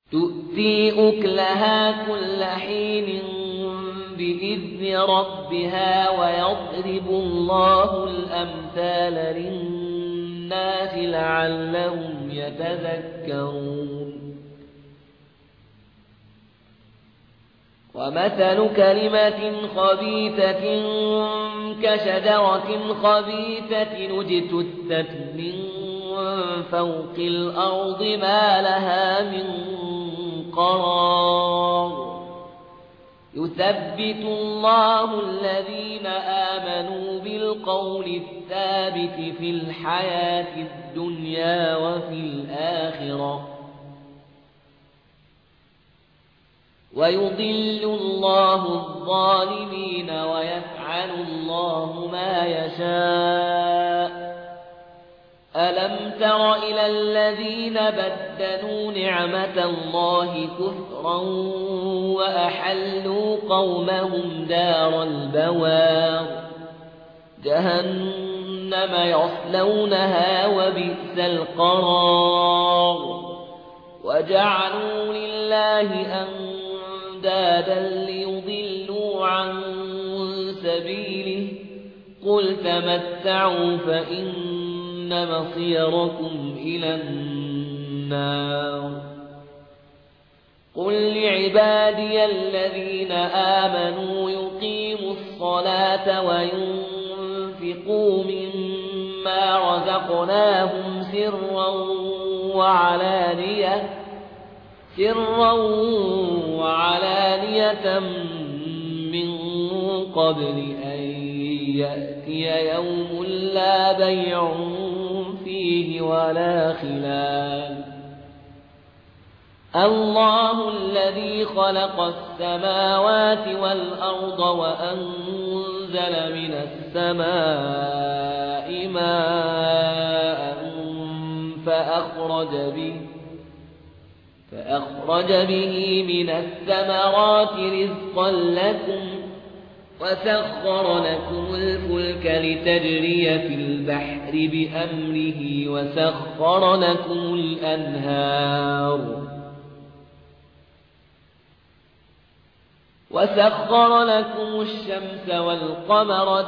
تؤتي أكلها كل حين بإذن ربها ويضرب الله الأمثال للناس لعلهم يتذكرون ومثل كلمة خبيثة كشجرة خبيثة اجتثت من فوق الأرض ما لها من قرار يثبت الله الذين آمنوا بالقول الثابت في الحياة الدنيا وفي الآخرة ويضل الله الظالمين ويفعل الله ما يشاء ألم تر إلى الذين بدلوا نعمة الله كفرا وأحلوا قومهم دار البوار جهنم يصلونها وبئس القرار وجعلوا لله أندادا ليضلوا عن سبيله قل تمتعوا فإن مصيركم إلى النار قل لعبادي الذين آمنوا يقيموا الصلاة وينفقوا مما رزقناهم سرا وعلانية من قبل أن يأتي يوم لا بيع فيه ولا خلال الله الذي خلق السماوات والأرض وأنزل من السماء ماء فأخرج به من الثمرات رزقا لكم وسخر لكم الفلك لتجري في البحر بأمره وسخر لكم الأنهار وسخر لكم الشمس والقمر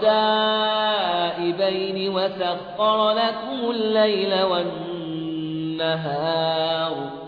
دائبين وسخر لكم الليل والنهار